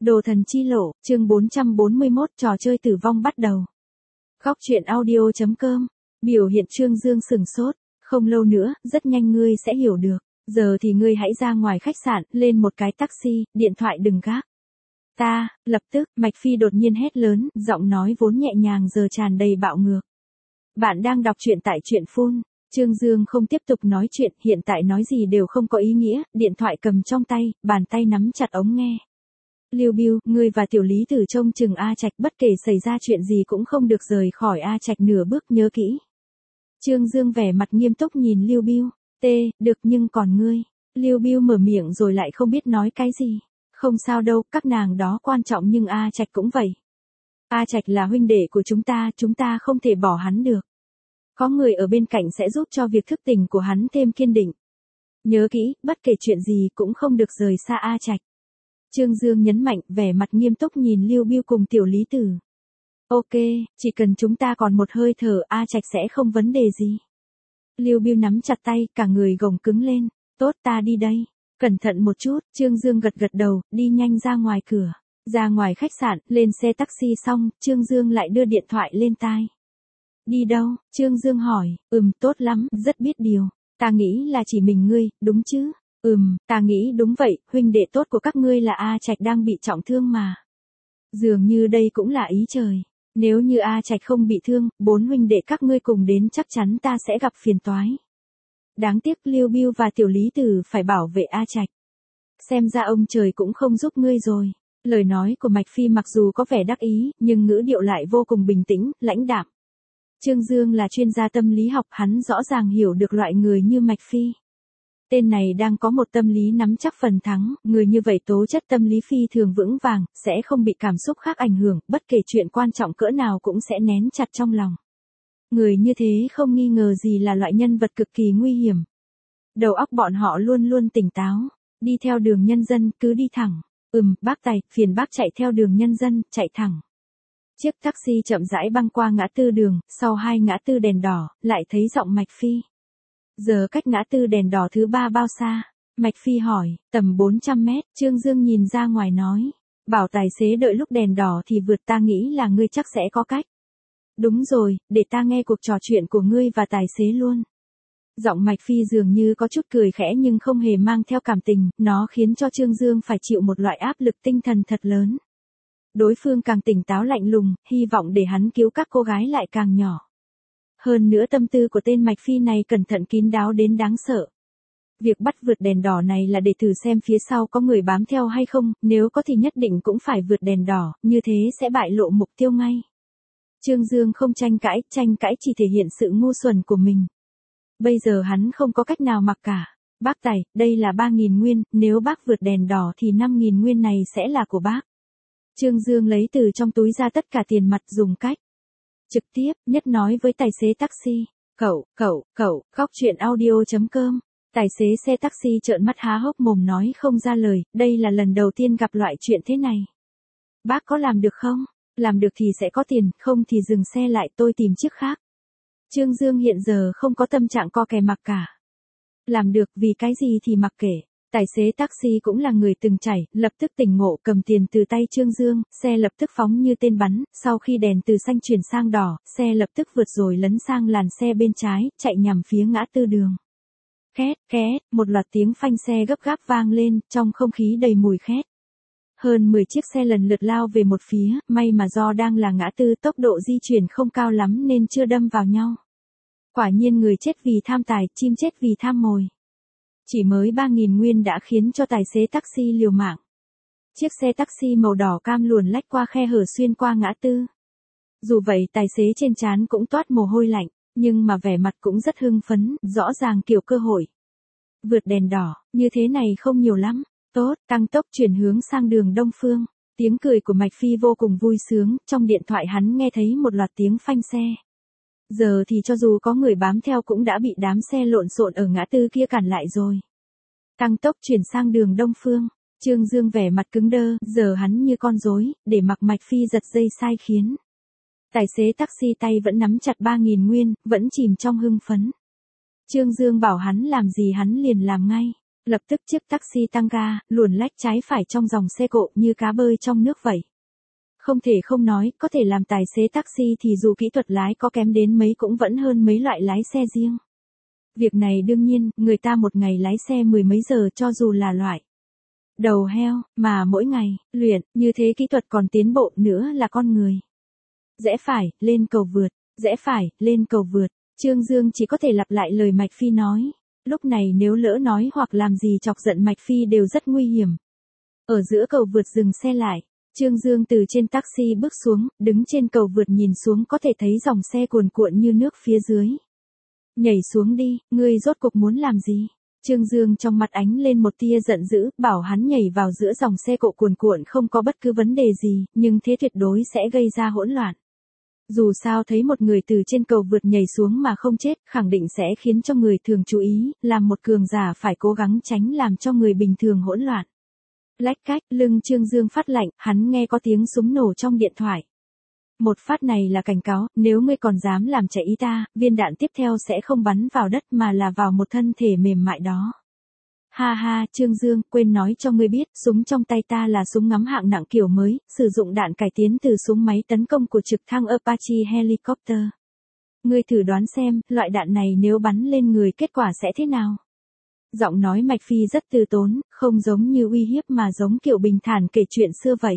Đồ thần chi lộ, chương 441 trò chơi tử vong bắt đầu. Khóc chuyện audio.com. Biểu hiện Trương Dương sừng sốt. Không lâu nữa, rất nhanh ngươi sẽ hiểu được. Giờ thì ngươi hãy ra ngoài khách sạn, lên một cái taxi, điện thoại đừng gác. Lập tức, Mạch Phi đột nhiên hét lớn, giọng nói vốn nhẹ nhàng giờ tràn đầy bạo ngược. Bạn đang đọc truyện tại truyện phun. Trương Dương không tiếp tục nói chuyện, hiện tại nói gì đều không có ý nghĩa, điện thoại cầm trong tay, bàn tay nắm chặt ống nghe. Lưu Bưu, ngươi và Tiểu Lý Tử trông chừng A Trạch, bất kể xảy ra chuyện gì cũng không được rời khỏi A Trạch nửa bước, nhớ kỹ. Trương Dương vẻ mặt nghiêm túc nhìn Lưu Bưu. Được, nhưng còn ngươi. Lưu Bưu mở miệng rồi lại không biết nói cái gì. Không sao đâu, các nàng đó quan trọng nhưng A Trạch cũng vậy. A Trạch là huynh đệ của chúng ta không thể bỏ hắn được. Có người ở bên cạnh sẽ giúp cho việc thức tỉnh của hắn thêm kiên định. Nhớ kỹ, bất kể chuyện gì cũng không được rời xa A Trạch. Trương Dương nhấn mạnh, vẻ mặt nghiêm túc nhìn Lưu Bưu cùng Tiểu Lý Tử. Ok, chỉ cần chúng ta còn một hơi thở, A Trạch sẽ không vấn đề gì. Lưu Bưu nắm chặt tay, cả người gồng cứng lên. Tốt, ta đi đây. Cẩn thận một chút, Trương Dương gật đầu, đi nhanh ra ngoài cửa. Ra ngoài khách sạn, lên xe taxi xong, Trương Dương lại đưa điện thoại lên tai. Đi đâu? Trương Dương hỏi. Tốt lắm, rất biết điều. Ta nghĩ là chỉ mình ngươi, đúng chứ? Ta nghĩ đúng vậy, huynh đệ tốt của các ngươi là A Trạch đang bị trọng thương mà. Dường như đây cũng là ý trời. Nếu như A Trạch không bị thương, 4 huynh đệ các ngươi cùng đến chắc chắn ta sẽ gặp phiền toái. Đáng tiếc Lưu Bưu và Tiểu Lý Tử phải bảo vệ A Trạch. Xem ra ông trời cũng không giúp ngươi rồi. Lời nói của Mạch Phi mặc dù có vẻ đắc ý, nhưng ngữ điệu lại vô cùng bình tĩnh, lãnh đạm. Trương Dương là chuyên gia tâm lý học, hắn rõ ràng hiểu được loại người như Mạch Phi. Tên này đang có một tâm lý nắm chắc phần thắng, người như vậy tố chất tâm lý phi thường vững vàng, sẽ không bị cảm xúc khác ảnh hưởng, bất kể chuyện quan trọng cỡ nào cũng sẽ nén chặt trong lòng. Người như thế không nghi ngờ gì là loại nhân vật cực kỳ nguy hiểm. Đầu óc bọn họ luôn luôn tỉnh táo, đi theo đường nhân dân, cứ đi thẳng. Bác Tài, phiền bác chạy theo đường nhân dân, chạy thẳng. Chiếc taxi chậm rãi băng qua ngã tư đường, sau 2 ngã tư đèn đỏ, lại thấy giọng Mạch Phi. Giờ cách ngã tư đèn đỏ thứ 3 bao xa? Mạch Phi hỏi, tầm 400 mét, Trương Dương nhìn ra ngoài nói. Bảo tài xế đợi lúc đèn đỏ thì vượt, ta nghĩ là ngươi chắc sẽ có cách. Đúng rồi, để ta nghe cuộc trò chuyện của ngươi và tài xế luôn. Giọng Mạch Phi dường như có chút cười khẽ nhưng không hề mang theo cảm tình, nó khiến cho Trương Dương phải chịu một loại áp lực tinh thần thật lớn. Đối phương càng tỉnh táo lạnh lùng, hy vọng để hắn cứu các cô gái lại càng nhỏ. Hơn nữa tâm tư của tên Mạch Phi này cẩn thận kín đáo đến đáng sợ. Việc bắt vượt đèn đỏ này là để thử xem phía sau có người bám theo hay không, nếu có thì nhất định cũng phải vượt đèn đỏ, như thế sẽ bại lộ mục tiêu ngay. Trương Dương không tranh cãi chỉ thể hiện sự ngu xuẩn của mình. Bây giờ hắn không có cách nào mặc cả. Bác Tài, đây là 3.000 nguyên, nếu bác vượt đèn đỏ thì 5.000 nguyên này sẽ là của bác. Trương Dương lấy từ trong túi ra tất cả tiền mặt dùng cách trực tiếp, nhất nói với tài xế taxi. Cậu, khóc chuyện audio.com. Tài xế xe taxi trợn mắt há hốc mồm nói không ra lời, đây là lần đầu tiên gặp loại chuyện thế này. Bác có làm được không? Làm được thì sẽ có tiền, không thì dừng xe lại, tôi tìm chiếc khác. Trương Dương hiện giờ không có tâm trạng co kè mặc cả. Làm được, vì cái gì thì mặc kệ. Tài xế taxi cũng là người từng trải, lập tức tỉnh ngộ, cầm tiền từ tay Trương Dương, xe lập tức phóng như tên bắn, sau khi đèn từ xanh chuyển sang đỏ, xe lập tức vượt rồi lấn sang làn xe bên trái, chạy nhằm phía ngã tư đường. Két, một loạt tiếng phanh xe gấp gáp vang lên, trong không khí đầy mùi khét. Hơn 10 chiếc xe lần lượt lao về một phía, may mà do đang là ngã tư, tốc độ di chuyển không cao lắm nên chưa đâm vào nhau. Quả nhiên người chết vì tham tài, chim chết vì tham mồi. Chỉ mới 3.000 nguyên đã khiến cho tài xế taxi liều mạng. Chiếc xe taxi màu đỏ cam luồn lách qua khe hở xuyên qua ngã tư. Dù vậy tài xế trên trán cũng toát mồ hôi lạnh, nhưng mà vẻ mặt cũng rất hưng phấn, rõ ràng kiểu cơ hội. Vượt đèn đỏ, như thế này không nhiều lắm. Tốt, tăng tốc chuyển hướng sang đường Đông Phương. Tiếng cười của Mạch Phi vô cùng vui sướng, trong điện thoại hắn nghe thấy một loạt tiếng phanh xe. Giờ thì cho dù có người bám theo cũng đã bị đám xe lộn xộn ở ngã tư kia cản lại rồi. Tăng tốc chuyển sang đường Đông Phương. Trương Dương vẻ mặt cứng đơ, giờ hắn như con rối, để mặc Mạch Phi giật dây sai khiến. Tài xế taxi tay vẫn nắm chặt 3.000 nguyên, vẫn chìm trong hưng phấn. Trương Dương bảo hắn làm gì hắn liền làm ngay. Lập tức chiếc taxi tăng ga, luồn lách trái phải trong dòng xe cộ như cá bơi trong nước vậy. Không thể không nói, có thể làm tài xế taxi thì dù kỹ thuật lái có kém đến mấy cũng vẫn hơn mấy loại lái xe riêng. Việc này đương nhiên, người ta một ngày lái xe mười mấy giờ cho dù là loại đầu heo, mà mỗi ngày, luyện, như thế kỹ thuật còn tiến bộ nữa là con người. Rẽ phải, lên cầu vượt, rẽ phải, lên cầu vượt. Trương Dương chỉ có thể lặp lại lời Mạch Phi nói. Lúc này nếu lỡ nói hoặc làm gì chọc giận Mạch Phi đều rất nguy hiểm. Ở giữa cầu vượt dừng xe lại. Trương Dương từ trên taxi bước xuống, đứng trên cầu vượt nhìn xuống có thể thấy dòng xe cuồn cuộn như nước phía dưới. Nhảy xuống đi, ngươi rốt cuộc muốn làm gì? Trương Dương trong mặt ánh lên một tia giận dữ, bảo hắn nhảy vào giữa dòng xe cộ cuồn cuộn không có bất cứ vấn đề gì, nhưng thế tuyệt đối sẽ gây ra hỗn loạn. Dù sao thấy một người từ trên cầu vượt nhảy xuống mà không chết, khẳng định sẽ khiến cho người thường chú ý, làm một cường giả phải cố gắng tránh làm cho người bình thường hỗn loạn. Lách cách, lưng Trương Dương phát lạnh, hắn nghe có tiếng súng nổ trong điện thoại. Một phát này là cảnh cáo, nếu ngươi còn dám làm chạy ý ta, viên đạn tiếp theo sẽ không bắn vào đất mà là vào một thân thể mềm mại đó. Ha ha, Trương Dương, quên nói cho ngươi biết, súng trong tay ta là súng ngắm hạng nặng kiểu mới, sử dụng đạn cải tiến từ súng máy tấn công của trực thăng Apache Helicopter. Ngươi thử đoán xem, loại đạn này nếu bắn lên người kết quả sẽ thế nào? Giọng nói Mạch Phi rất từ tốn, không giống như uy hiếp mà giống kiểu bình thản kể chuyện xưa vậy.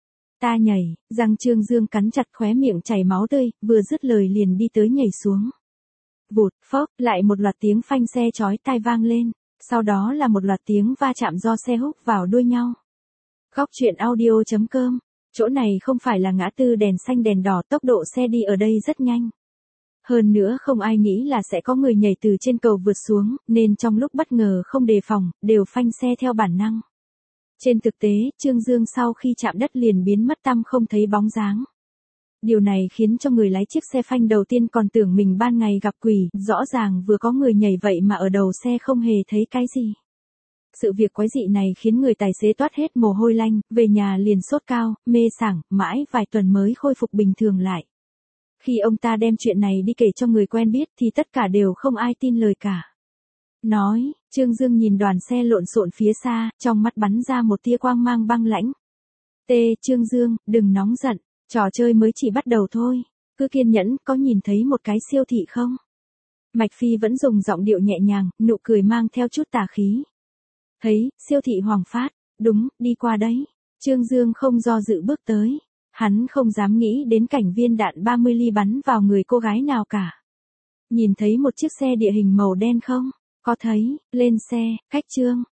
Ta nhảy, răng Trương Dương cắn chặt khóe miệng chảy máu tươi, vừa dứt lời liền đi tới nhảy xuống. Vụt, phốc, lại một loạt tiếng phanh xe chói tai vang lên, sau đó là một loạt tiếng va chạm do xe húc vào đuôi nhau. Góc truyện audio.com, chỗ này không phải là ngã tư đèn xanh đèn đỏ, tốc độ xe đi ở đây rất nhanh. Hơn nữa không ai nghĩ là sẽ có người nhảy từ trên cầu vượt xuống, nên trong lúc bất ngờ không đề phòng, đều phanh xe theo bản năng. Trên thực tế, Trương Dương sau khi chạm đất liền biến mất tăm không thấy bóng dáng. Điều này khiến cho người lái chiếc xe phanh đầu tiên còn tưởng mình ban ngày gặp quỷ, rõ ràng vừa có người nhảy vậy mà ở đầu xe không hề thấy cái gì. Sự việc quái dị này khiến người tài xế toát hết mồ hôi lạnh, về nhà liền sốt cao, mê sảng, mãi vài tuần mới khôi phục bình thường lại. Khi ông ta đem chuyện này đi kể cho người quen biết thì tất cả đều không ai tin lời cả. Nói, Trương Dương nhìn đoàn xe lộn xộn phía xa, trong mắt bắn ra một tia quang mang băng lãnh. Trương Dương, đừng nóng giận, trò chơi mới chỉ bắt đầu thôi. Cứ kiên nhẫn, có nhìn thấy một cái siêu thị không? Mạch Phi vẫn dùng giọng điệu nhẹ nhàng, nụ cười mang theo chút tà khí. Thấy, siêu thị Hoàng Phát, đúng, đi qua đấy. Trương Dương không do dự bước tới. Hắn không dám nghĩ đến cảnh viên đạn 30 ly bắn vào người cô gái nào cả. Nhìn thấy một chiếc xe địa hình màu đen không? Có thấy, lên xe, cách Trương